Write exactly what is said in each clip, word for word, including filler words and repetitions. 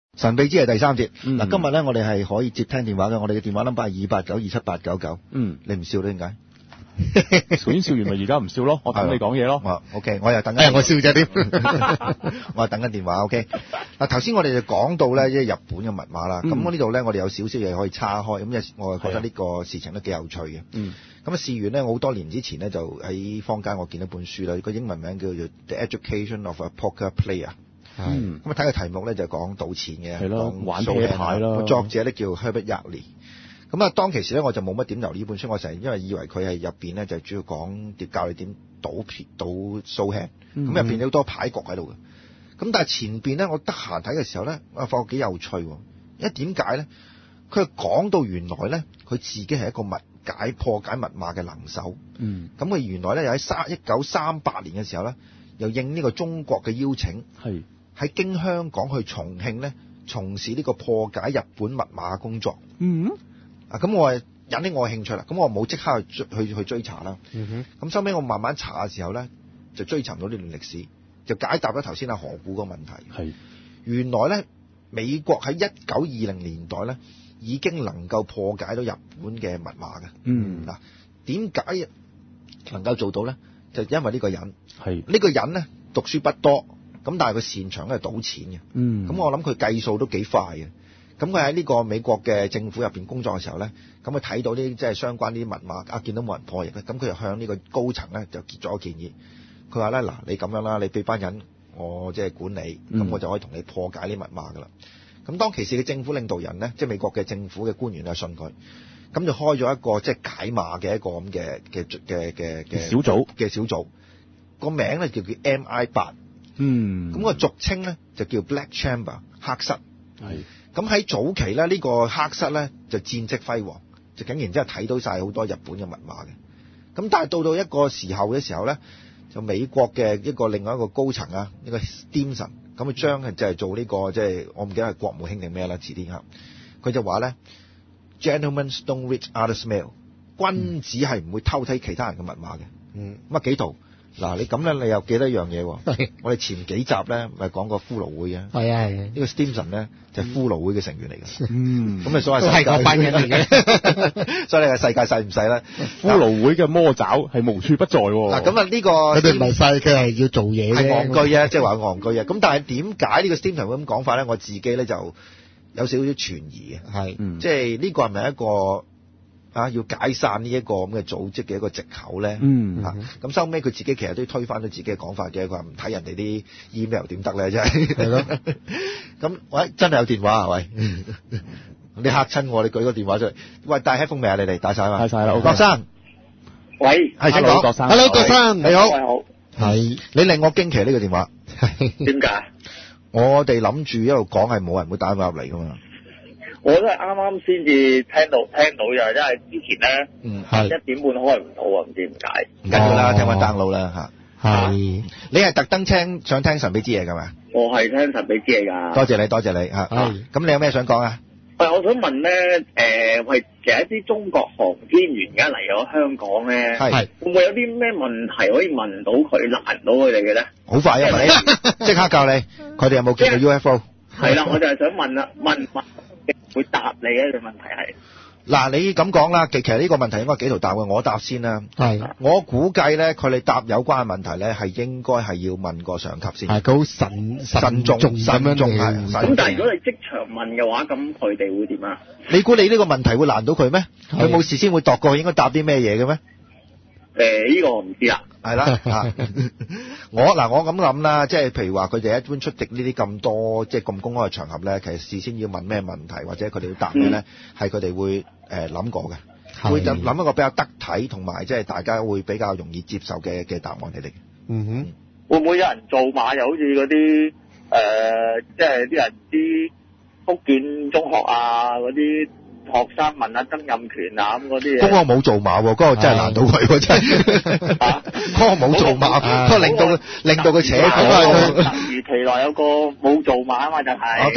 神秘之夜第三節。嗱、 嗯， 今日咧我哋係可以接聽電話嘅，我哋嘅電話 number 係二八九二七八九九。 嗯， 你唔笑咧點解？ 頭先笑完咪而家唔笑咯，我等你講嘢咯。 哦 OK， 我又等緊。 哎，我笑啫點？ 我係等緊電話。OK。嗱，頭先我哋就講到咧，即係日本嘅密碼啦。咁、 嗯、 我呢度咧，我哋有少少嘢可以叉開。咁我係覺得呢個事情都幾有趣嘅。 嗯。 咁啊，事緣咧，我好多年之前咧，就喺坊間我見到本書啦，個英文名叫做《The Education of a Poker Player》。 嗯。 咁啊，睇個題目咧就講賭錢嘅， 係咯，玩啤牌啦。 個作者咧叫 Herbert Yardley。咁啊，當其時咧，我就冇乜點留呢本書，我成日因為以為佢係入邊咧就係主要講點教你點賭撇賭 show hand。咁入邊有好多牌局喺度嘅。咁但係前邊咧，我得閒睇嘅時候咧，我發覺幾有趣。因為點解咧？佢係講到原來咧，佢自己係一個密解破解密碼嘅能手。 嗯。 咁佢原來咧又喺三一九三八年嘅時候咧，又應呢個中國嘅邀請，係喺經香港去重慶咧，從事呢個破解日本密碼嘅工作。 嗯。 啊，咁我係引起我嘅興趣啦。咁我冇即刻去去去追查啦。 嗯哼。咁收尾我慢慢查嘅時候咧，就追尋到呢段歷史，就解答咗頭先阿何故個問題。係。原來咧，美國喺一九二零年代咧，已經能夠破解到日本嘅密碼嘅。 嗯。 嗱，點解能夠做到咧？就因為呢個人。 係。 呢個人咧讀書不多，咁但係佢擅長咧係賭錢嘅。 嗯。 咁我諗佢計數都幾快嘅。咁佢喺呢個美國嘅政府入邊工作嘅時候咧，咁佢睇到啲即係相關啲密碼，啊見到冇人破譯咧，咁佢就向呢個高層咧就結咗個建議。佢話咧嗱，你咁樣啦，你俾班人我即係管理，咁、嗯、我就可以同你破解啲密碼噶啦。咁當其時嘅政府領導人咧，即係美國嘅政府嘅官員就信佢，咁就開咗一個即係解碼嘅一個咁嘅嘅嘅嘅嘅小組嘅小組，個名咧就叫 M I 八。 嗯。 咁個俗稱咧就叫 Black Chamber 黑室。 係。 咁喺早期咧，呢、這個黑室咧就戰績輝煌，就竟然真係睇到晒好多日本嘅密碼嘅。咁但係到到一個時候嘅時候咧，就美國嘅一個另外一個高層啊，呢、這個 Stimson， 咁佢將係就係做呢、這個即係、就是、我唔記得係國務卿定咩啦，遲啲嚇。佢就話咧 ，Gentlemen don't read others' mail， 君子係唔會偷睇其他人嘅密碼嘅。嗯，咁啊幾圖。嗱，你咁咧，你又記得一樣嘢喎？我哋前幾集咧，咪講過骷髏會嘅。係啊係啊。呢個 Stimson 咧就係骷髏會嘅成員嚟嘅。嗯。咁你所謂世界都係嗰班人嚟嘅。所以你嘅世界細唔細咧？ 骷髏會嘅魔爪係無處不在喎。 嗱，咁啊呢個佢哋唔係細，佢係要做嘢嘅。 係戇居啊，即係話戇居啊。咁但係點解呢個 Stimson 會咁講法咧？我自己咧就有少少存疑嘅。係。嗯。即係呢個係咪一個？啊！要解散呢一個咁嘅組織嘅一個藉口咧，嗯，啊，咁收尾佢自己其實都推翻咗自己嘅講法嘅，佢話唔睇人哋啲 email 點得咧，真係。係咯。咁喂，真係有電話啊？喂，你嚇親我，你舉個電話出嚟。喂，戴 headphone 未啊？你哋戴晒嘛？戴晒啦。郭生， 喂， 係請講。 郭生 ，Hello， 郭生， 你好。 你好。 係。你令我驚奇呢個電話。 點解？ 我哋諗住一路講係冇人會打電話入嚟噶嘛。 我都係啱啱先至聽到聽到嘅，因為之前咧，嗯，係一點半開唔到啊，唔知點解。 唔緊要啦，聽翻 download 啦嚇。 係。 你係特登聽想聽神秘之夜㗎嘛？ 我係聽神秘之夜㗎。 多謝你，多謝你嚇。係。咁你有咩想講啊？ 喂，我想問咧，誒，喂，其實一啲中國航天員而家嚟咗香港咧，係會唔會有啲咩問題可以問到佢難到佢哋嘅咧？ 好快啊！問你，即刻教你，佢哋有冇見到 U F O？ 係啦，我就係想問啦，問問。會答你嘅問題係嗱，你咁講啦，其實呢個問題應該幾圖答嘅，我答先啦。係，我估計咧，佢哋答有關嘅問題咧，係應該係要問過上級先。係，佢好慎慎重慎重係。 咁但係如果你即場問嘅話，咁佢哋會點啊？ 你估你呢個問題會難到佢咩？佢冇事先會度過應該答啲咩嘢嘅咩？ 誒，呢個我唔知啦。 係啦，嚇！我嗱，我咁諗啦，即係譬如話佢哋一般出席呢啲咁多即係咁公開嘅場合咧，其實事先要問咩問題，或者佢哋要答咩咧，係佢哋會誒諗過嘅，會就諗一個比較得體同埋即係大家會比較容易接受嘅嘅答案嚟嘅。嗯哼， 會唔會有人做馬？又好似嗰啲誒，即係啲人啲福建中學啊嗰啲。學生問下曾蔭權啊咁嗰啲嘢， 嗰個冇做馬喎，嗰個真係難到佢喎，真係。嗰個冇做馬，嗰個令到令到佢扯火。 突如其來有個冇做馬啊嘛，就係。 OK 嗱，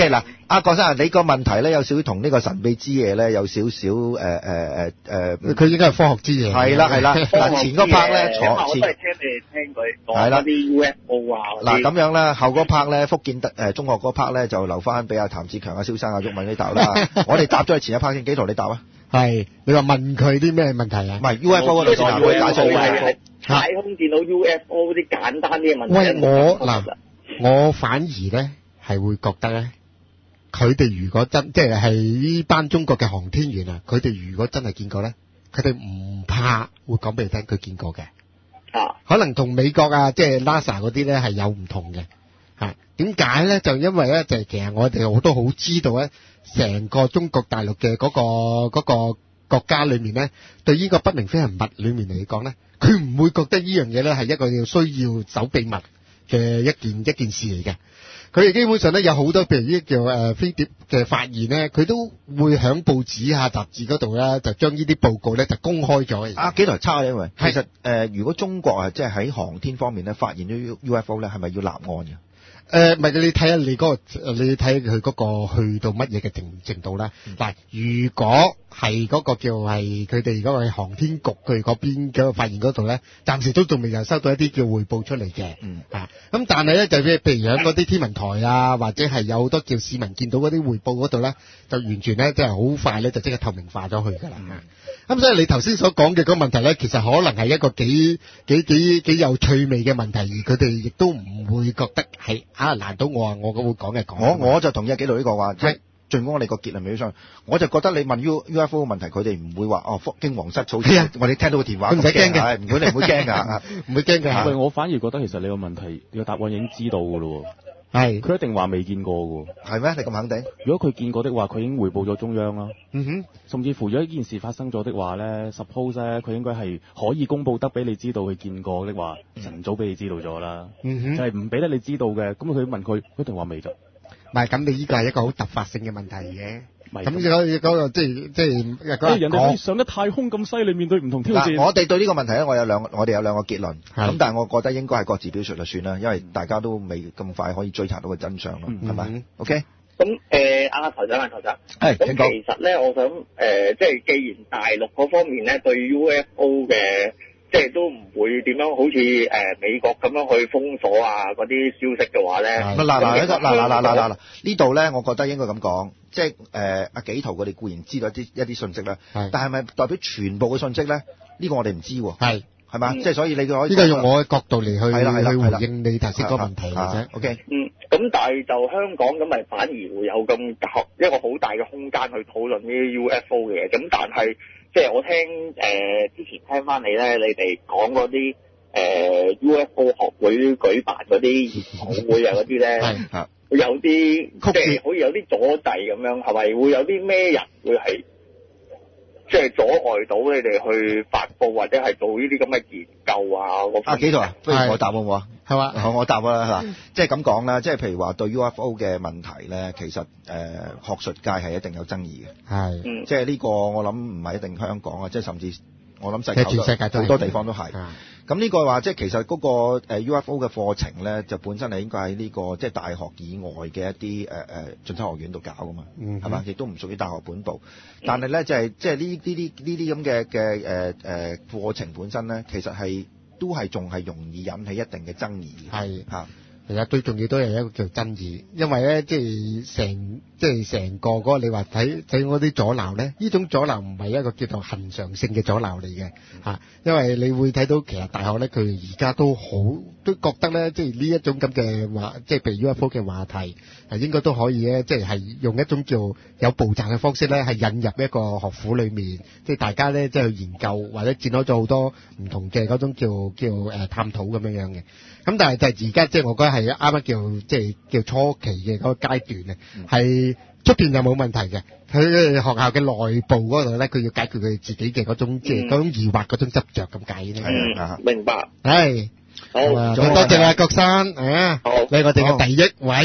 阿郭生，你個問題咧有少少同呢個神秘之夜咧有少少誒誒誒誒， 佢應該係科學之夜。 係啦係啦，嗱前嗰 part 咧坐前， 我都係聽你哋聽佢講嗰啲 U F O 啊。 嗱咁樣啦，後嗰 part 咧福建誒、呃、中學嗰 part 咧就留翻俾阿譚志強、阿蕭生、阿毓民呢答啦。我哋答咗佢前一 part 先，幾圖你答啊？ 係你話問佢啲咩問題啊？ 唔係 U F O 嗰度先答，我打錯嘅。 太空見到 U F O 啲簡單啲嘅問題。 喂，我嗱，我反而咧係會覺得咧。佢哋如果真即係係呢班中國嘅航天員啊，佢哋如果真係見過咧，佢哋唔怕會講俾你聽佢見過嘅。 啊， 可能同美國啊，即係 NASA 嗰啲咧係有唔同嘅。嚇，點解咧？就因為咧，就係其實我哋我都好知道咧，成個中國大陸嘅嗰個嗰個國家裏面咧，對呢個不明飛行物裏面嚟講咧，佢唔會覺得呢樣嘢咧係一個要需要守秘密嘅一件一件事嚟嘅。佢哋基本上咧有好多譬如呢啲叫誒飛碟嘅發現咧，佢都會喺報紙啊雜誌嗰度咧就將呢啲報告咧就公開咗。 啊幾台差因為其實誒、呃、如果中國啊即係喺航天方面咧發現咗 U F O 咧，係咪要立案嘅？ 誒，唔係你睇下你嗰個，你睇佢嗰個去到乜嘢嘅程程度啦。嗱、嗯，如果係嗰個叫係佢哋嗰個航天局佢嗰邊嗰個發現嗰度咧，暫時都仲未有收到一啲叫匯報出嚟嘅。 嗯。 啊，咁但係咧就譬如喺嗰啲天文台啊，或者係有好多叫市民見到嗰啲匯報嗰度咧，就完全咧即係好快咧就即刻透明化咗去㗎啦。咁、嗯、所以你頭先所講嘅嗰個問題咧，其實可能係一個幾幾幾幾有趣味嘅問題，而佢哋亦都唔會覺得係。啊！難道我話我會講嘅講？我我就同意紀陶呢個話，即係盡管我哋個結論未上，我就覺得你問 U U F O 嘅問題，佢哋唔會話哦驚惶失措。係啊，我哋聽到個電話， 唔使驚嘅， 唔會你唔會驚㗎， 唔會驚嘅。 喂，我反而覺得其實你個問題，你個答案已經知道㗎咯。 係， 佢一定話未見過㗎。 係咩？你咁肯定？ 如果佢見過的話，佢已經匯報咗中央啦。 嗯哼。 甚至乎如果呢件事發生咗的話咧 ，suppose 咧，佢應該係可以公佈得俾你知道佢見過的話，晨早俾你知道咗啦。 嗯哼。 就係唔俾得你知道嘅，咁佢問佢，佢一定話未啫。 唔係，咁你呢個係一個好突發性嘅問題嘅。咁嗰嗰個即係即係嗰人哋可以上得太空咁犀利，面對唔同挑戰。 我哋對呢個問題咧，我有兩我哋有兩個結論。咁但係我覺得應該係各自表述就算啦，因為大家都未咁快可以追查到個真相咯，係、嗯、咪 ？OK。 咁誒，阿台長啊，台長。係。咁其實咧，我想誒、呃，即係既然大陸嗰方面咧對 U F O 嘅，即係都唔會點樣好似誒、呃、美國咁樣去封鎖啊嗰啲消息嘅話咧， 嗱嗱嗱嗱嗱嗱嗱嗱呢度咧，我覺得應該咁講，即係誒阿紀陶佢哋固然知道一啲一啲信息啦，但係咪代表全部嘅信息咧？呢、呢個我哋唔知喎。係。係嘛？即、嗯、係所以你可以呢個用我嘅角度嚟去係啦係啦去回應你頭先嗰個問題嘅啫。OK。嗯，咁但係就香港咁咪反而會有咁一個好大嘅空間去討論呢啲 U F O 嘅嘢。咁但係即係我聽誒、呃、之前聽翻你咧，你哋講嗰啲誒 U F O 學會舉辦嗰啲研討會啊嗰啲咧，係會有啲即係好似有啲阻滯咁樣，係咪會有啲咩人會係？即係阻礙到你哋去發佈或者係做呢啲咁嘅研究啊！啊幾度啊？不如我答好唔好啊？係嘛？好，我答啦嗱，即係咁講啦，即係譬如話對 U F O 嘅問題咧，其實誒、呃、學術界係一定有爭議嘅。係、嗯，即係呢個我諗唔係一定香港啊，即係甚至我諗世界好多地方都係。咁呢個話即係其實嗰個 U F O 嘅課程咧，就本身係應該喺呢個即係大學以外嘅一啲誒誒進修學院度搞噶嘛，係、嗯、嘛？亦都唔屬於大學本部。嗯、但係咧就係即係呢呢啲呢啲咁嘅嘅誒誒課程本身咧，其實係都係仲係容易引起一定嘅爭議。係嚇。其實最重要都係一個叫爭議，因為咧即係成即係成個嗰個你話睇睇嗰啲阻撓咧，呢種阻撓唔係一個叫做恒常性嘅阻撓嚟嘅嚇，因為你會睇到其實大學咧佢而家都好都覺得咧，即係呢一種咁嘅話，即係譬如 U F O 嘅話題係應該都可以咧，即係係用一種叫有步驟嘅方式咧，係引入一個學府裏面，即係大家咧即係去研究或者展開咗好多唔同嘅嗰種叫叫誒探討咁樣樣嘅。咁但係就係而家即係我覺得係啱啱叫即係叫初期嘅嗰個階段咧，係出邊就冇問題嘅。佢學校嘅內部嗰度咧，佢要解決佢自己嘅嗰種即係嗰種疑惑、嗰種執着咁解咧。 嗯，明白。 係， 好， 多謝啊郭生啊，你係我哋嘅第一位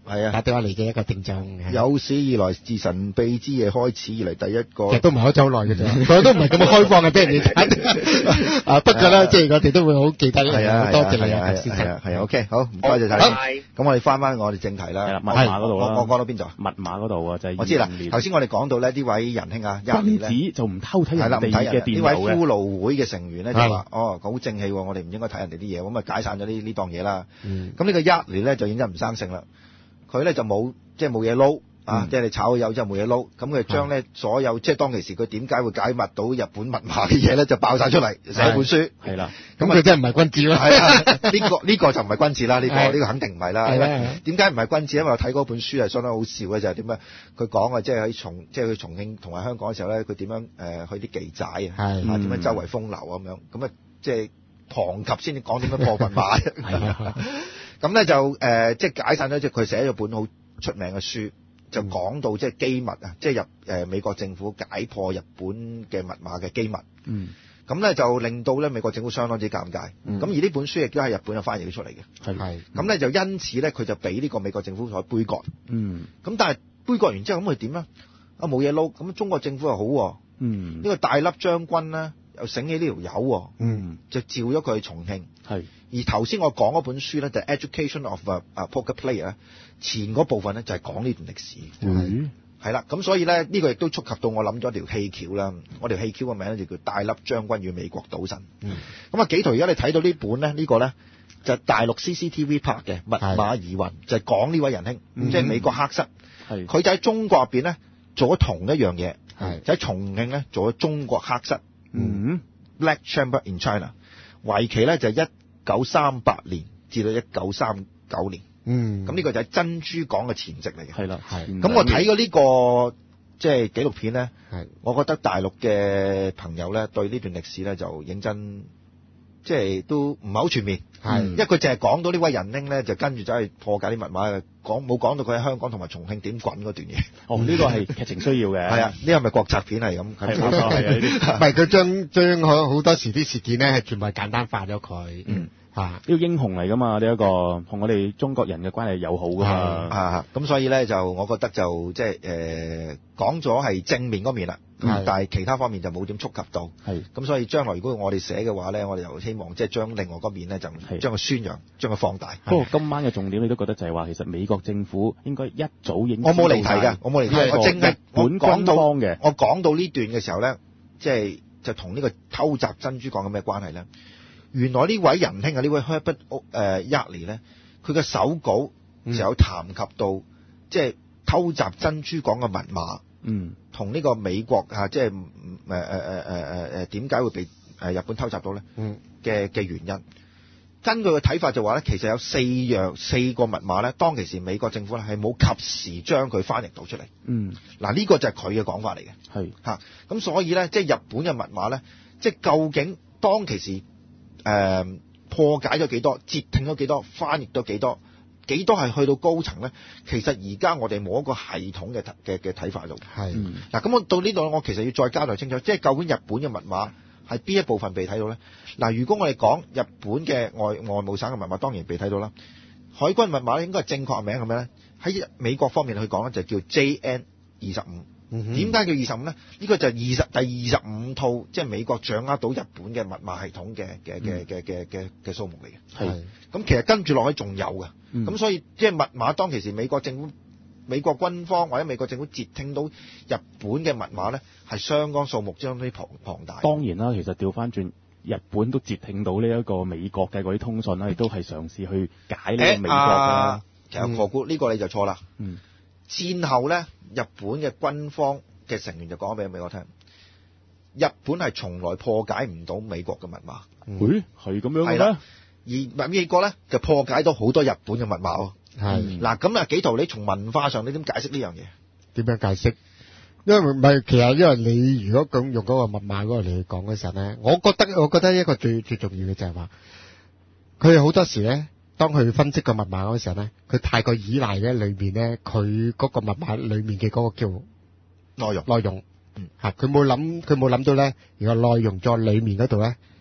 係啊， 打電話嚟嘅一個聽眾。 有史以來自神秘之夜開始以嚟第一個， 其實都唔係好走耐嘅啫，佢都唔係咁開放嘅俾人哋睇。啊，不過咧，即係我哋都會好記得呢樣嘢，多謝你啊，先生。 係啊，係啊 OK，好，唔該曬曬。咁我哋翻翻我哋正題啦。係啦， 密碼嗰度啦。 我我講到邊度啊？ 密碼嗰度啊，就係我知啦。頭先我哋講到咧，呢位仁兄啊， 君子就唔偷睇人哋嘅電腦嘅。 呢位俘虜會嘅成員咧就話：哦，好正氣喎，我哋唔應該睇人哋啲嘢，咁啊解散咗呢呢檔嘢啦。咁呢個Yardley咧就認真唔生性啦，佢咧就冇即係冇嘢撈。啊！即係你炒咗魷之後冇嘢撈，咁佢將咧所有即係當其時佢點解會解密到日本密碼嘅嘢咧，就爆晒出嚟寫本書。 係啦， 咁佢真係唔係君子啦。 係啊，呢個呢個就唔係君子啦，呢個呢個肯定唔係啦。點解唔係君子？因為我睇嗰本書係相當好笑嘅，就係點樣佢講啊，即係喺重即係去重慶同埋香港嘅時候咧，佢點樣誒去啲記仔啊，啊點樣周圍風流咁樣，咁啊即係旁及先至講點樣破密碼。咁咧就誒即係解散咗，即係佢寫咗本好出名嘅書。就講到即係機密啊，即係入誒美國政府解破日本嘅密碼嘅機密。嗯。咁咧就令到咧美國政府相當之尷尬。嗯。咁而呢本書亦都係日本嘅翻譯咗出嚟嘅。係。係。咁咧就因此咧佢就俾呢個美國政府所杯葛。嗯。咁但係杯葛完之後咁佢點啊？啊冇嘢撈，咁中國政府又好喎。嗯。呢個大粒將軍咧又醒起呢條友喎。嗯。就召咗佢去重慶。係。而頭先我講嗰本書咧就係 Education of a Poker Player， 前嗰部分咧就係講呢段歷史。係係啦，咁所以咧呢個亦都觸及到我諗咗條戲橋啦。我條戲橋嘅名咧就叫大粒將軍與美國賭神。嗯。咁啊幾圖而家你睇到呢本咧呢個咧就係大陸 C C T V 拍嘅密碼疑雲，就係講呢位仁兄，嗯、即係美國黑室。係。佢就喺中國入邊咧做咗同一樣嘢。係。就喺重慶咧做咗中國黑室。嗯。Black Chamber in China， 為期咧就係一九三八年至到一九三九年，嗯，咁呢個就係珍珠港嘅前夕嚟嘅，係啦，係。咁我睇過呢個即係紀錄片咧，係，我覺得大陸嘅朋友咧對呢段歷史咧就認真，即係都唔係好全面，係，因為佢淨係講到呢位仁兄咧就跟住走去破解啲密碼嘅，講冇講到佢喺香港同埋重慶點滾嗰段嘢。哦，呢個係劇情需要嘅，係啊，呢個係咪國策片係咁？係冇錯，係啊，呢啲唔係佢將將好好多時啲事件咧係全部簡單化咗佢，嗯。啊！呢個英雄嚟噶嘛？呢、這、一個同我哋中國人嘅關係友好噶嘛？啊！咁所以咧就我覺得就即係誒講咗係正面嗰面啦，但係其他方面就冇點觸及到。係咁，所以將來如果我哋寫嘅話咧，我哋又希望即係將另外嗰面咧就將佢宣揚，將佢放大。不過今晚嘅重點你都覺得就係話，其實美國政府應該一早已經我冇離題㗎，我冇離題，我正係本軍方嘅。我講到呢段嘅時候咧，即係就同呢個偷襲珍珠港有咩關係咧？原來呢位仁兄啊，呢位 Herbert 誒 Yardley 咧，佢嘅手稿就有談及到，嗯、即係偷襲珍珠港嘅密碼，嗯，同呢個美國嚇，即係誒誒誒誒誒誒點解會被誒日本偷襲到咧？嗯嘅嘅原因，根據嘅睇法就話咧，其實有四樣四個密碼咧，當其時美國政府咧係冇及時將佢翻譯到出嚟。嗯，嗱呢個就係佢嘅講法嚟嘅，係嚇，咁所以咧，即係日本嘅密碼咧，即係究竟當其時。誒、呃、破解咗幾多，截聽咗幾多，翻譯咗幾多，幾多係去到高層咧？其實而家我哋冇一個系統嘅嘅嘅睇法喺度。係嗱，咁我到呢度，我其實要再交代清楚，即係究竟日本嘅密碼係邊一部分被睇到咧？嗱，如果我哋講日本嘅外外務省嘅密碼，當然被睇到啦。海軍密碼咧應該係正確名係咩咧？喺美國方面去講咧，就叫 J N 二十五。點解叫二十五咧？呢個就係二十第二十五套，即係美國掌握到日本嘅密碼系統嘅嘅嘅嘅嘅嘅嘅數目嚟嘅。係。咁其實跟住落去仲有嘅。咁、嗯、所以即係密碼當其時美國政府、美國軍方或者美國政府截聽到日本嘅密碼咧，係相當數目相當龐龐大。當然啦，其實調翻轉，日本都截聽到呢一個美國嘅嗰啲通訊啦，亦都係嘗試去解呢個美國嘅、啊。其實何故呢、嗯、個你就錯啦。嗯。戰後咧，日本嘅軍方嘅成員就講俾美國聽，日本係從來破解唔到美國嘅密碼。誒，係咁樣嘅咩？而美國咧就破解到好多日本嘅密碼喎。係嗱，咁啊幾圖你從文化上你點解釋呢樣嘢？點樣解釋？因為唔係，其實因為你如果咁用嗰個密碼嗰個嚟去講嗰陣咧，我覺得我覺得一個最最重要嘅就係話，佢哋好多時咧。當佢分析個密碼嗰時候咧，佢太過依賴咧裏面咧，佢嗰個密碼裏面嘅嗰個叫內容內容，嗯嚇，佢冇諗佢冇諗到咧，如果內容在裏面嗰度咧，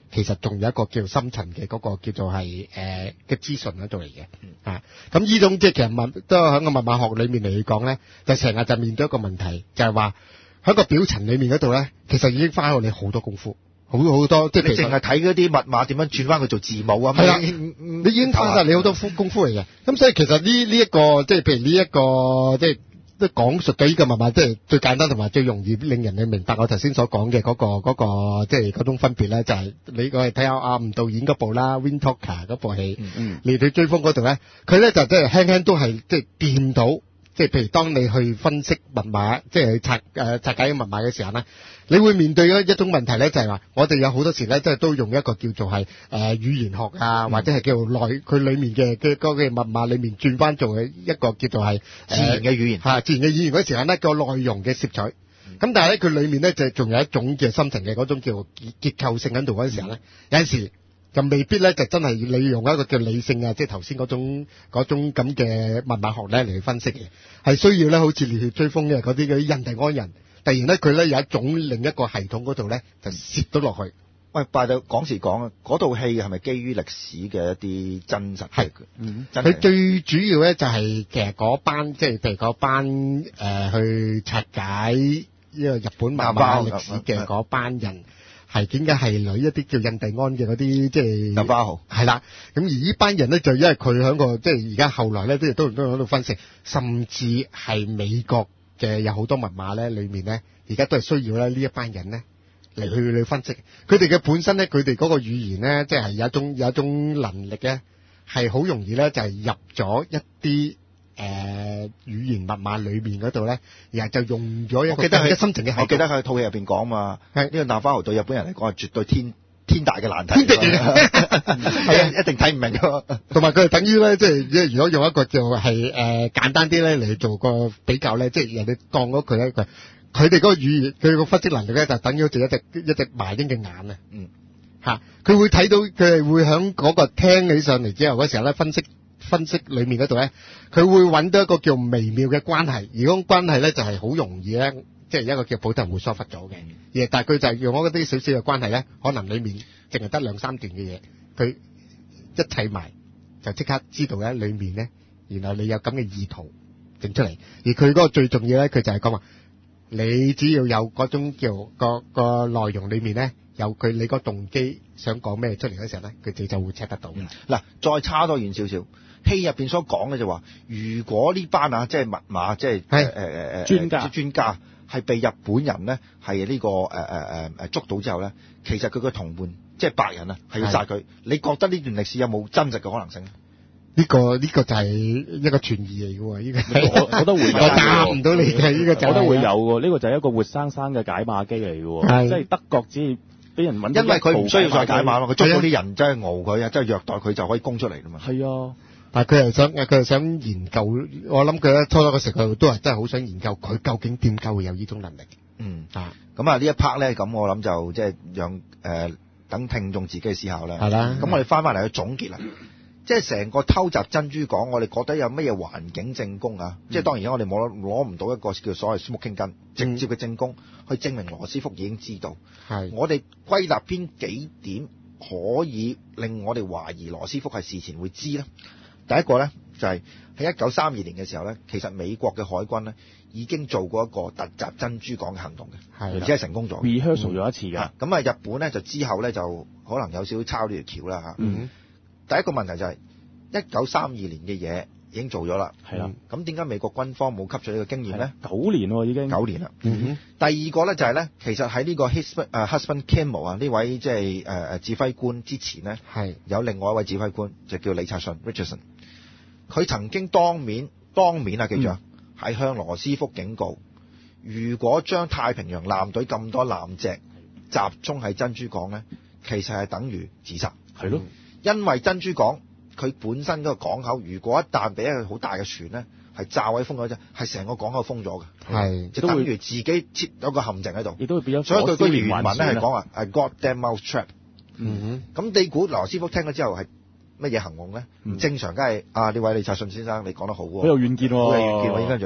其實仲有一個叫深層嘅嗰個叫做係誒嘅資訊喺度嚟嘅。啊，咁呢種即係其實密都喺個密碼學裏面嚟講咧，就成日就面對一個問題，就係話喺個表層裏面嗰度咧，其實已經花咗你好多功夫。好好多，即係你淨係睇嗰啲密碼點樣轉翻佢做字母啊？ 係啦，你已經花晒你好多功夫嚟嘅。咁所以其實呢呢一個即係譬如呢一個即係都講述嘅呢個密碼，即係最簡單同埋最容易令人哋明白我頭先所講嘅嗰個嗰個即係嗰種分別咧，就係你我係睇下阿吳導演嗰部啦 ，Wind Talker 嗰部戲， 嗯， 嚟到追風嗰度咧，佢咧就即係輕輕都係即係掂到，即係譬如當你去分析密碼，即係拆誒拆解密碼嘅時候咧。你會面對一種問題咧，就係話我哋有好多時咧，即係都用一個叫做係誒、呃、語言學啊，或者係叫做內佢裡面嘅嘅嗰個密碼裡面轉翻做嘅一個叫做係、呃、 自然嘅語言嚇、啊、自然嘅語言嗰時候咧，個內容嘅攝取。咁、嗯、但係咧，佢裡面咧就仲有一種叫深層嘅嗰種叫結結構性喺度嗰陣時候咧，有陣時就未必咧就真係利用一個叫理性啊，即係頭先嗰種嗰種咁嘅密碼學咧嚟去分析嘅，係需要咧好似烈血追風嘅嗰啲嗰啲印第安人。突然咧，佢咧有一種另一個系統嗰度咧，就攝到落去。 喂，拜到講時講啊，嗰套戲係咪基於歷史嘅一啲真實？ 係， 嗯， 佢最主要咧就係其實嗰班即係譬如嗰班誒、呃、去拆解呢個日本密碼歷史嘅嗰班人，係點解係女一啲叫印第安嘅嗰啲即係南巴豪係啦。咁而呢班人咧就因為佢喺個即係而家後來咧都都都喺度分析，甚至係美國。嘅有好多密碼咧，裏面咧而家都係需要咧呢一班人咧嚟去去分析。佢哋嘅本身咧，佢哋嗰個語言咧，即係有一種有一種能力咧，係好容易咧就係入咗一啲誒、呃、語言密碼裏面嗰度咧，然後就用咗一個記得佢深層嘅。 我記得佢套戲入邊講嘛，係呢、這個南花豪對日本人嚟講係絕對天天大嘅難題， 天地嘅係啊，一定睇唔明㗎。 同埋佢係等於咧，即係即係如果用一個叫係誒簡單啲咧嚟做個比較咧，即係人哋當咗佢一個，佢哋嗰個語言佢個分析能力咧，就等於好似一隻一隻麻鷹嘅眼啊。 嗯， 嚇，佢會睇到佢係會響嗰個聽起上嚟之後嗰時候咧分析分析裡面嗰度咧，佢會揾到一個叫微妙嘅關係，而嗰種關係咧就係好容易咧。即係一個叫普通人會疏忽咗嘅，而但係佢就係用嗰啲少少嘅關係咧，可能裡面淨係得兩三段嘅嘢，佢一砌埋就即刻知道咧裡面咧，然後你有咁嘅意圖整出嚟，而佢嗰個最重要咧，佢就係講話，你只要有嗰種叫個個內容裡面咧，有佢你個動機想講咩出嚟嘅時候咧，佢哋就會 check 得到。 嗱、嗯，再差多遠少少。戲入邊所講嘅就話，如果呢班啊，即係密碼，即係誒誒誒專家專家係被日本人咧係呢、這個誒誒誒誒捉到之後咧，其實佢個同伴即係白人啊，係要殺佢。你覺得呢段歷史有冇真實嘅可能性咧？ 呢、這個呢、這個就係一個傳言嚟嘅喎，呢、這個我我覺得會有， 我答唔到你嘅呢、這個就係， 我覺得會有喎，呢、這個就係一個活生生嘅解碼機嚟嘅喎，即係德國只係俾人揾， 因為佢唔需要再解碼咯，佢捉到啲人真係熬佢啊，真係虐待佢就可以供出嚟啦嘛。 係啊。 但係佢係想，佢係想研究。我諗佢咧初初嘅時候，佢都係真係好想研究佢究竟點解會有呢種能力。 嗯啊， 咁啊呢一 part 咧，咁我諗就即係讓誒、呃、等聽眾自己思考啦。 係啦。咁我哋翻翻嚟去總結啦，即係成個偷襲珍珠港，我哋覺得有乜嘢環境證供啊？嗯、即係當然我哋冇攞唔到一個叫所謂 smoking gun 直接嘅證供、嗯、去證明羅斯福已經知道。係。我哋歸納邊幾點可以令我哋懷疑羅斯福係事前會知咧？第一個咧就係喺一九三二年嘅時候咧，其實美國嘅海軍咧已經做過一個突襲珍珠港嘅行動嘅，而且係成功咗 rehearsal 咗一次嘅。 咁啊，日本咧就之後咧就可能有少少抄呢條橋啦嚇。 嗯， 第一個問題就係一九三二年嘅嘢已經做咗啦。 係啦。 咁點解美國軍方冇吸取呢個經驗咧？ 九年喎已經。九年啦。 嗯哼。 第二個咧就係咧，其實喺呢個 Husband 誒 Husband Kimmel 啊呢位即係誒誒指揮官之前咧，係有另外一位指揮官就叫理察遜 Richardson。佢曾經當面當面啊，記住啊，係、嗯、向羅斯福警告，如果將太平洋艦隊咁多艦隻集中喺珍珠港咧，其實係等於自殺。係咯，因為珍珠港佢本身嗰個港口，如果一旦俾一個好大嘅船咧，係炸毀封咗啫，係成個港口封咗嘅。係，就等於自己設咗個陷阱喺度。亦都會變咗。所以佢個原文咧係講話係 Goddamn Mousetrap。嗯哼。咁你估羅斯福聽咗之後係乜嘢行動咧？嗯、正常梗係啊！呢位理察遜先生，你講得好喎，好有遠見喎，好有遠見喎。應該就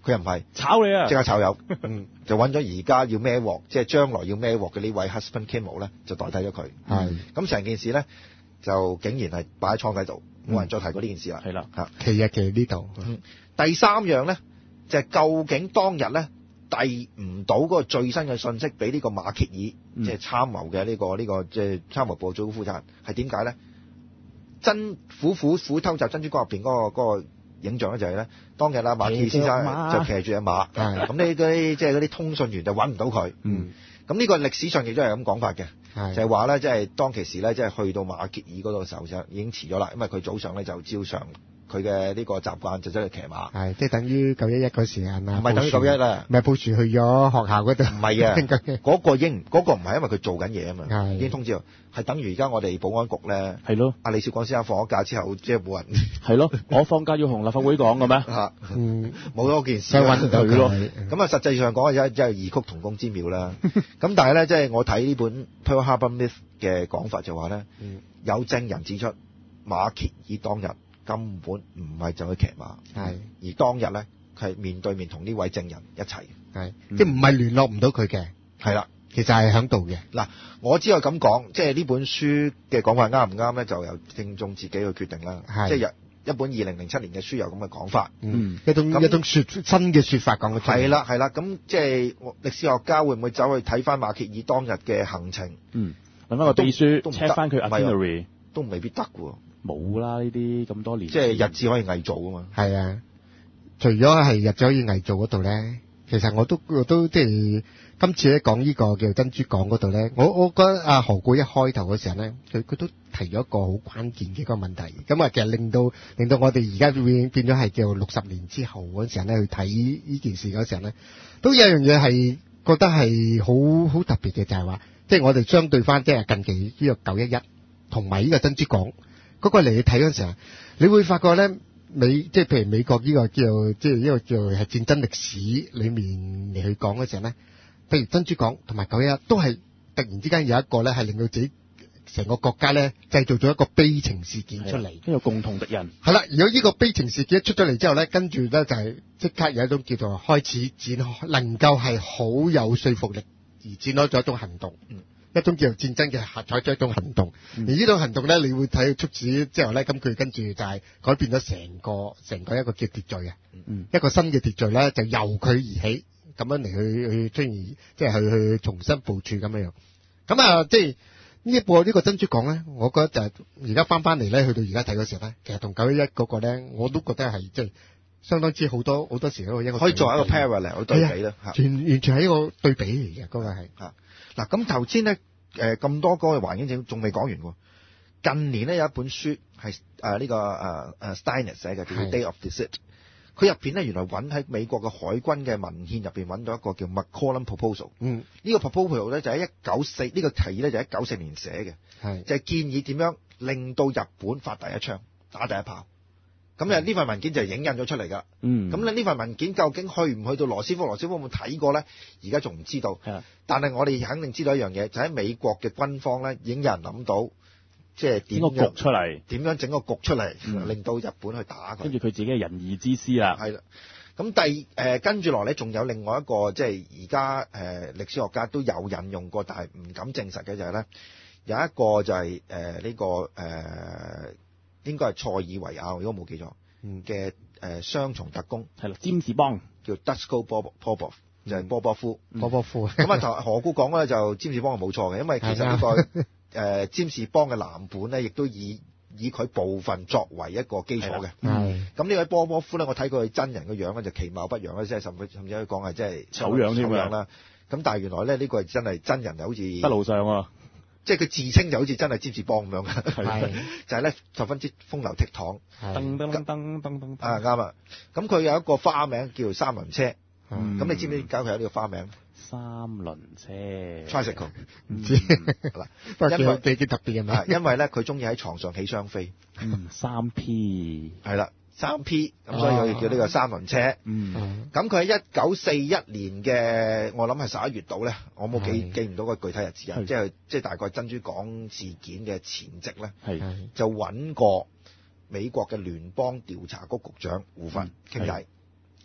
佢又唔係炒你啊， 即刻炒魷，嗯，就揾咗而家要孭鑊，即係將來要孭鑊嘅呢位 husband Kimmel 咧，就代替咗佢。 係咁成件事咧，就竟然係擺喺倉底度，冇人再提過呢件事啦。 係啦， 嚇， 其實其實呢度， 嗯，第三樣咧就係、是、究竟當日咧遞唔到嗰個最新嘅信息俾呢個馬歇爾， 嗯、 即係參謀嘅呢、這個呢、這個即係參謀部最高負責人，係點解咧？真虎虎虎偷襲珍珠港入邊嗰個嗰個影像咧就係咧，當日啦馬歇爾先生就騎住隻馬，咁呢啲即係嗰啲通訊員就揾唔到佢。 嗯， 咁呢個歷史上亦都係咁講法嘅，就係話咧，即係當其時咧，即係去到馬歇爾嗰度嘅時候就已經遲咗啦，因為佢早上咧就照常佢嘅呢個習慣就走去騎馬， 係即係等於九一一嗰時係嘛？ 唔係等於九一一啦， 唔係布殊去咗學校嗰度， 唔係啊，嗰個應嗰個唔係因為佢做緊嘢啊嘛， 係已經通知到，係等於而家我哋保安局咧， 係咯， 阿李少廣先生放咗假之後，即係冇人係咯，我放假要同立法會講嘅咩？ 嚇， 嗯， 冇咗件事， 所以揾唔到佢咯。 咁啊，實際上講嘅真係異曲同工之妙啦。咁但係咧，即係我睇呢本 Pearl Harbor Myth 嘅講法就話咧， 嗯， 有證人指出馬歇爾當日根本唔係就去騎馬， 係而當日咧佢係面對面同呢位證人一齊， 係即係唔係聯絡唔到佢嘅， 係啦， 其實係喺度嘅。 嗱，我只有咁講，即係呢本書嘅講法啱唔啱咧，就由聽眾自己去決定啦。即係一本二零零七年嘅書有咁嘅講法， 嗯，一種一種說新嘅說法講嘅出嚟。 係啦係啦，咁即係歷史學家會唔會走去睇翻馬歇爾當日嘅行程？ 嗯，揾翻個秘書都 check 翻佢 itinerary， 都未必得喎。 冇啦，呢啲咁多年， 即係日子可以偽造啊嘛。 係啊，除咗係日子可以偽造嗰度咧，其實我都我都即係今次咧講呢個叫珍珠港嗰度咧，我我覺得阿何故一開頭嘅時候咧，佢佢都提咗一個好關鍵嘅一個問題，咁啊其實令到令到我哋而家變變咗係叫六十年之後嗰時候咧去睇呢件事嗰時候咧，都有一樣嘢係覺得係好好特別嘅，就係話，即係我哋相對翻即係近期呢個九一一同埋呢個珍珠港。嗰個嚟去睇嗰陣時候，你會發覺咧，美即係譬如美國呢個叫即係呢個叫係戰爭歷史裡面嚟去講嘅時候咧，譬如珍珠港同埋九一一都係突然之間有一個咧係令到自己成個國家咧製造咗一個悲情事件出嚟， 一個共同敵人。 係啦，如果呢個悲情事件一出咗嚟之後咧，跟住咧就係即刻有一種叫做開始展開，能夠係好有說服力而展開咗一種行動。嗯，一種叫做戰爭嘅採取一種行動，嗯、而呢種行動咧，你會睇促使之後咧，咁佢跟住就係改變咗成個成個一個叫秩序啊，嗯、一個新嘅秩序咧，就由佢而起，咁樣嚟去去出現，即係去去重新部署咁樣樣。咁啊，即係呢一部呢個珍珠港咧，我覺得就係而家翻翻嚟咧，去到而家睇嗰時候咧，其實同九一一嗰個咧，我都覺得係即係相當之好多好多時候一個可以作為一個 parallel 對比啦，完完全係一個對比嚟嘅，嗰、那個係嚇。嗱，咁頭先咧，誒咁多個環境證仲未講完喎。近年咧有一本書係誒呢個誒誒 Steiner 寫嘅，叫《Day of Deceit》。佢入邊咧原來揾喺美國嘅海軍嘅文獻入邊揾到一個叫 McClellan Proposal。嗯，呢個 proposal 咧就喺一九四呢個提議咧就喺一九四年寫嘅，係就係建議點樣令到日本發第一槍、打第一炮。咁啊呢份文件就係影印咗出嚟㗎。嗯，咁咧呢份文件究竟去唔去到羅斯福？羅斯福有冇睇過咧？而家仲唔知道。係，但係我哋肯定知道一樣嘢，就喺美國嘅軍方咧已經有人諗到，即係點樣整個局出嚟， 點樣整個局出嚟，嗯、令到日本去打佢。 跟住佢自己嘅仁義之師啦。 係啦。咁第誒跟住落嚟，仲有另外一個即係而家誒歷史學家都有引用過，但係唔敢證實嘅就係咧，有一個就係誒呢個誒。呃應該係塞爾維亞，如果冇記錯嘅誒雙重特工係啦，占士邦叫 Dusko Popov，就係波波夫。 波波夫咁啊，何何故講咧就占士邦係冇錯嘅，因為其實呢、呢個誒占士邦嘅藍本咧，亦都以以佢部分作為一個基礎嘅。咁呢位波波夫咧，我睇過佢真人嘅樣咧，就其貌不揚啦，即係甚至甚至可以講係即係醜樣添啦。咁但係原來咧呢、呢個係真係真人，就好似不露相啊！ 即係佢自稱就好似真係占士邦咁樣嘅，就係咧十分之風流倜儻。 噔噔噔噔噔啊啱啊！咁佢有一個花名叫三輪車。咁、嗯、你知唔知點解佢有呢個花名？ 三輪車 tricycle 唔知係啦，因為幾幾特別嘅嘛。 因為咧佢中意喺床上起雙飛。 嗯，三 P 係啦。三 P 咁所以佢叫呢個三輪車。嗯，咁佢喺一九四一年嘅，我諗係十一月度咧，我冇記記唔到個具體日子啊，即係即係大概珍珠港事件嘅前夕咧，係就揾過美國嘅聯邦調查局局長胡佛傾偈，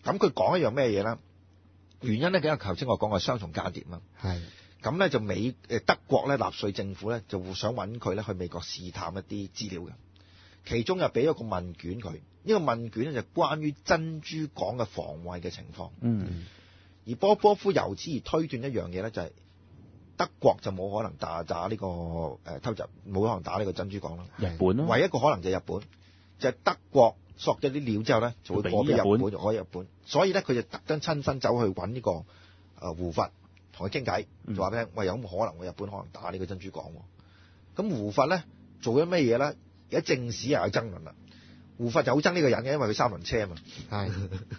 咁佢講一樣咩嘢咧？原因咧，因為頭先我講過雙重間諜嘛。 係。 咁咧就美誒德國咧納粹政府咧就想揾佢咧去美國試探一啲資料嘅，其中又俾咗個問卷佢，呢、這個問卷咧就關於珍珠港嘅防衛嘅情況。 嗯。 而波波夫由此而推斷一樣嘢咧，就係德國就冇可能打打呢、這個誒、呃、偷襲，冇可能打呢個珍珠港啦。 日本咯、啊。 唯一一個可能就係日本，就係、是、德國索咗啲料之後咧，就會過俾日本，可以日本。所以咧，佢就特登親身走去揾呢、這個誒、呃、胡佛。同佢傾偈，就話俾你聽，喂，有冇可能？我日本可能打呢個珍珠港喎。咁胡佛咧做咗咩嘢咧？而家正史又有爭論啦。胡佛就好憎呢個人嘅，因為佢三輪車啊嘛。係，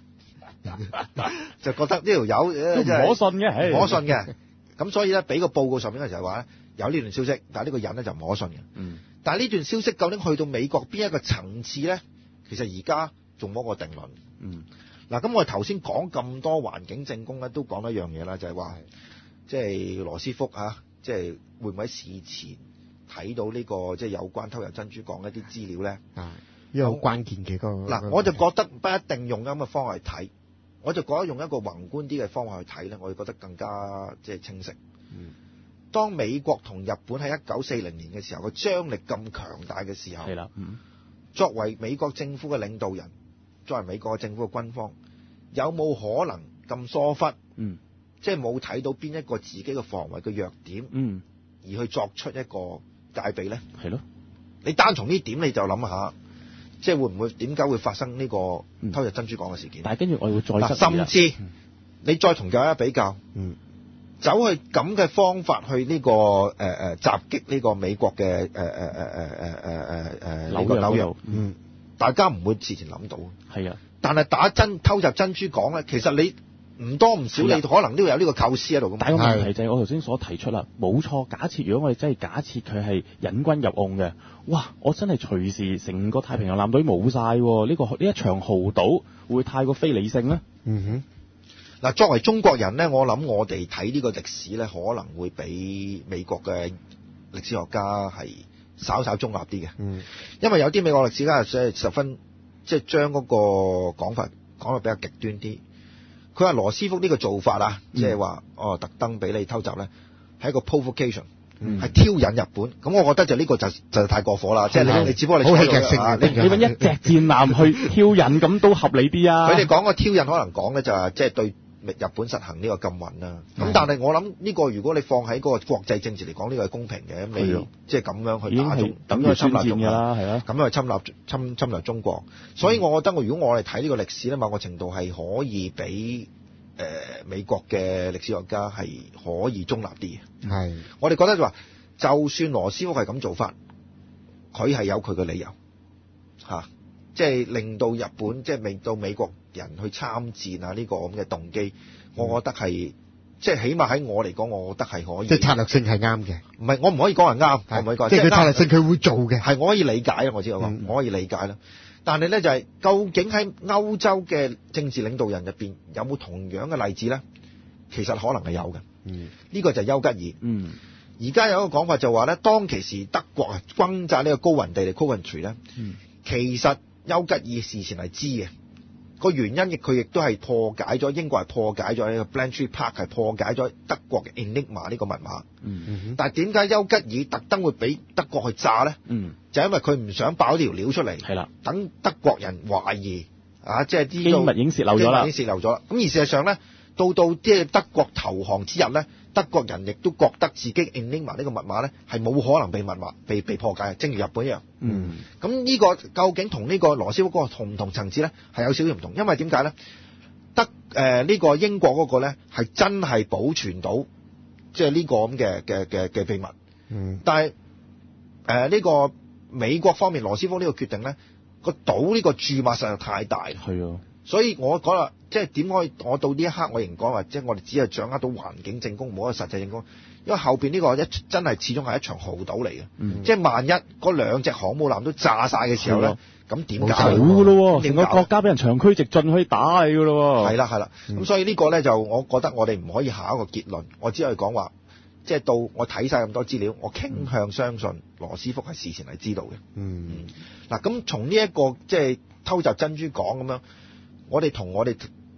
就覺得呢條友唔可信嘅， 唔可信嘅。咁所以咧，俾個報告上面嘅時候話咧，有呢段消息，但係呢個人咧就唔可信嘅。嗯。但係呢段消息究竟去到美國邊一個層次咧？其實而家仲冇個定論。嗯。嗱，咁我哋頭先講咁多環境證供咧，都講一樣嘢啦，就係話，即係羅斯福啊，即係會唔會喺事前睇到呢個即係有關偷入珍珠港一啲資料咧？啊， 呢個好關鍵嘅嗰個。 嗱，我就覺得不一定用咁嘅方法去睇，我就覺得用一個宏觀啲嘅方法去睇咧，我就覺得更加即係清晰。嗯。當美國同日本喺一九四零年嘅時候，個張力咁強大嘅時候，係啦，嗯，作為美國政府嘅領導人。作為美國政府嘅軍方，有冇可能咁疏忽？嗯，即係冇睇到邊一個自己嘅防衛嘅弱點，嗯，而去作出一個戒備咧？係咯，你單從呢點你就諗下，即係會唔會點解會發生呢個偷入珍珠港嘅事件？嗯、但係跟住我會再質疑，甚至、嗯、你再同九一比較，嗯，走去咁嘅方法去呢、這個誒誒、呃、襲擊呢個美國嘅誒誒誒誒誒誒誒誒呢個紐約，嗯。大家唔會事前諗到，係啊！但係打真偷入珍珠港咧，其實你唔多唔少，你可能都有呢個構思喺度咁。 但係個問題就係我頭先所提出啦，冇錯。假設如果我哋真係假設佢係引軍入甕嘅，哇！我真係隨時成個太平洋艦隊冇晒喎，呢、呢個呢一場豪賭會太過非理性咧？ 嗯哼。嗱，作為中國人咧，我諗我哋睇呢個歷史咧，可能會比美國嘅歷史學家係稍稍中立啲嘅，嗯，因為有啲美國歷史家係十分即係將嗰個講法講得比較極端啲。佢話羅斯福呢個做法啊，即係話哦特登俾你偷襲咧，係一個 provocation，係、嗯、挑釁日本。咁我覺得就呢個就就太過火啦，即係、就是、你你只不過你好戲劇性啊，你你揾一隻戰艦去挑釁咁都合理啲啊。 佢哋講個挑釁可能講咧就係即係對日本實行呢個禁運啦，咁但係我諗呢個如果你放喺嗰個國際政治嚟講，呢個係公平嘅，咁你即係咁樣去打中，咁樣侵略中國啦，係啦，咁樣去侵略侵侵略中國，所以我覺得我如果我哋睇呢個歷史咧，某個程度係可以比誒、呃、美國嘅歷史學家係可以中立啲嘅。係，我哋覺得就話，就算羅斯福係咁做法，佢係有佢嘅理由嚇。啊即係令到日本，即係令到美國人去參戰啊！呢個咁嘅動機，我覺得係、嗯、即係起碼喺我嚟講，我覺得係可以。即係策略性係啱嘅。唔係，我唔可以講係啱，我唔可以講。即係佢策略性，佢會做嘅。係，我可以理解啊！我知道，嗯、我可以理解啦。但係咧，就係、是、究竟喺歐洲嘅政治領導人入邊有冇同樣嘅例子咧？其實可能係有嘅。嗯。呢、這個就係丘吉爾。嗯。而家有一個講法就話咧，當其時德國啊轟炸呢個高雲地利 Coventry 咧，嗯，其實丘吉爾事前係知嘅，個原因亦佢亦都係破解咗英國係破解咗呢個 Bletchley Park 係破解咗德國嘅 Enigma 呢個密碼。嗯嗯。但係點解丘吉爾特登會俾德國去炸咧？嗯，就因為佢唔想爆條料出嚟。係啦。等德國人懷疑啊，即係啲機密已經泄漏咗啦。已經泄漏咗啦。咁而事實上咧，到到即係德國投降之日咧，德國人亦都覺得自己 Enigma 呢個密碼咧係冇可能被密碼被被破解，正如日本一樣。嗯，咁呢個究竟同呢個羅斯福嗰個同唔同層次咧，係有少少唔同，因為點解咧？德誒呢、呃這個英國嗰個咧係真係保存到即係呢個咁嘅嘅嘅嘅秘密。嗯，但係誒呢個美國方面羅斯福呢個決定咧，個島呢個注碼實在太大。係啊。所以我講啦，即係點可以？我到呢一刻我仍講話，即係我哋只係掌握到環境證供，冇一個實際證供。因為後邊呢個一真係始終係一場豪賭嚟嘅。嗯、即係萬一嗰兩隻航母艦都炸晒嘅時候咧，咁點搞？冇㗎咯，成個國家俾人長驅直進去打你㗎咯。係啦係啦，咁、嗯、所以呢個咧就我覺得我哋唔可以下一個結論，我只可以講話，即係到我睇晒咁多資料，我傾向相信羅斯福係事前係知道嘅。嗯，嗱、嗯，咁從呢一個即係偷襲珍珠港咁樣。我哋同我哋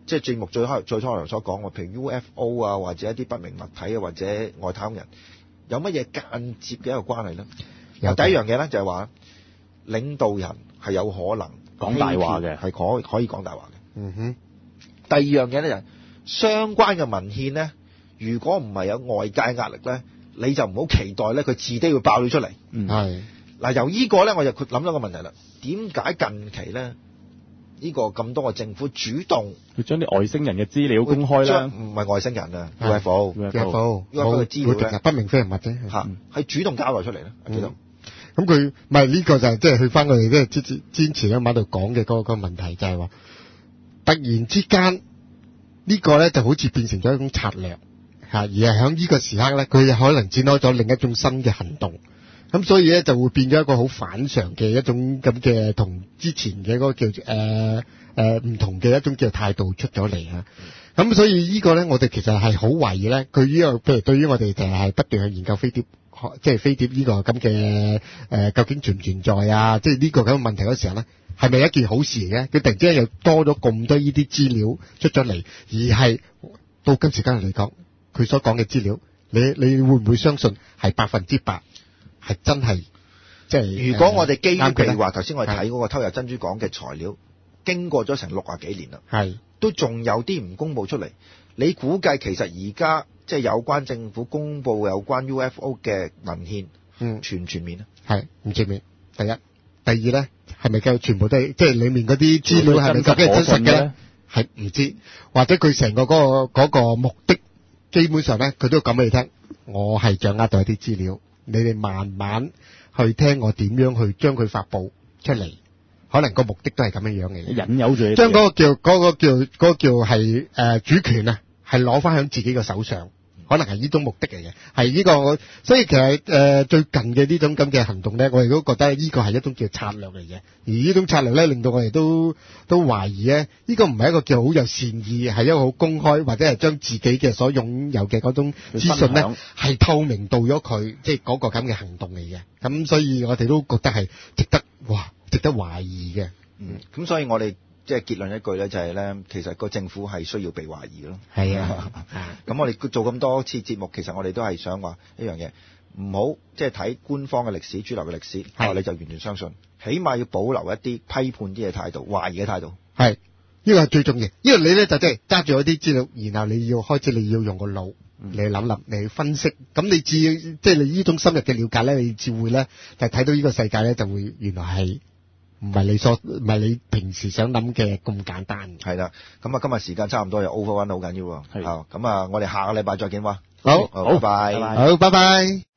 即係節目最開最初頭所講嘅，譬如 U F O 啊，或者一啲不明物體啊，或者外太空人，有乜嘢間接嘅一個關係咧？有第一樣嘢咧就係話，領導人係有可能講大話嘅， 係可可以講大話嘅。 嗯哼。 第二樣嘢咧就係相關嘅文獻咧，如果唔係有外界壓力咧，你就唔好期待咧佢自己會爆咗出嚟。 嗯， 係。嗱，由呢個咧我就諗到個問題啦，點解近期咧？呢、這個咁多個政府主動要將啲外星人嘅資料公開啦， 唔係外星人啊 ，U F O，U F O，U F O 嘅資料咧， 不明飛行物啫， 嚇係主動交代出嚟咧，知道？ 咁佢唔係呢個就係即係去翻我哋即係之之之前喺度講嘅嗰個問題，就係話突然之間呢個咧就好似變成咗一種策略嚇，而係喺呢個時刻咧，佢可能展開咗另一種新嘅行動。咁所以咧就會變咗一個好反常嘅一種咁嘅同之前嘅嗰個叫誒誒唔同嘅一種嘅態度出咗嚟啊！咁所以呢個咧，我哋其實係好懷疑咧，佢呢個譬如對於我哋就係不斷去研究飛碟，即係飛碟呢個咁嘅誒究竟存唔存在啊？即係呢個咁嘅問題嗰時候咧，係咪一件好事嚟嘅？佢突然之間又多咗咁多呢啲資料出咗嚟，而係到今時今日嚟講，佢所講嘅資料，你你會唔會相信係百分之百？係真係，即係如果我哋基於譬如話頭先我哋睇嗰個偷入珍珠港嘅材料，經過咗成六啊幾年啦， 係都仲有啲唔公佈出嚟。你估計其實而家即係有關政府公佈有關 U F O 嘅文獻， 嗯， 全唔全面啊？ 係唔全面。第一，第二咧，係咪夠全部都係即係裡面嗰啲資料係咪究竟係真實嘅咧？係唔知，或者佢成個嗰個嗰個目的，基本上咧佢都講俾你聽，我係掌握到一啲資料。你哋慢慢去聽我點樣去將佢發佈出嚟，可能個目的都係咁樣樣嘅， 引誘住你將嗰個叫嗰個叫嗰個叫係誒主權啊，係攞翻喺自己嘅手上，可能係呢種目的嚟嘅，係呢個。所以其實誒最近嘅呢種咁嘅行動咧，我哋都覺得呢個係一種叫策略嚟嘅，而呢種策略咧令到我哋都都懷疑咧，呢個唔係一個叫好有善意，係一個好公開或者係將自己嘅所擁有嘅嗰種資訊咧係透明度咗佢，即係嗰個咁嘅行動嚟嘅。咁所以我哋都覺得係值得哇，值得懷疑嘅。 嗯，咁所以我哋即係結論一句咧，就係咧，其實個政府係需要被懷疑咯。 係啊， 咁我哋做咁多次節目，其實我哋都係想話一樣嘢，唔好即係睇官方嘅歷史、主流嘅歷史，啊你就完全相信，起碼要保留一啲批判啲嘅態度、懷疑嘅態度。 係，呢個係最重要。因為你咧就即係揸住一啲資料，然後你要開始你要用個腦，你去諗諗，你去分析，咁你至即係你呢種深入嘅了解咧，你至會咧就睇到呢個世界咧就會原來係。唔係你所唔係你平時想諗嘅咁簡單。 係啦，咁啊今日時間差唔多，又 over one 好緊要喎。係啊，咁啊我哋下個禮拜再見喎。 好， 好，拜拜。 好，拜拜。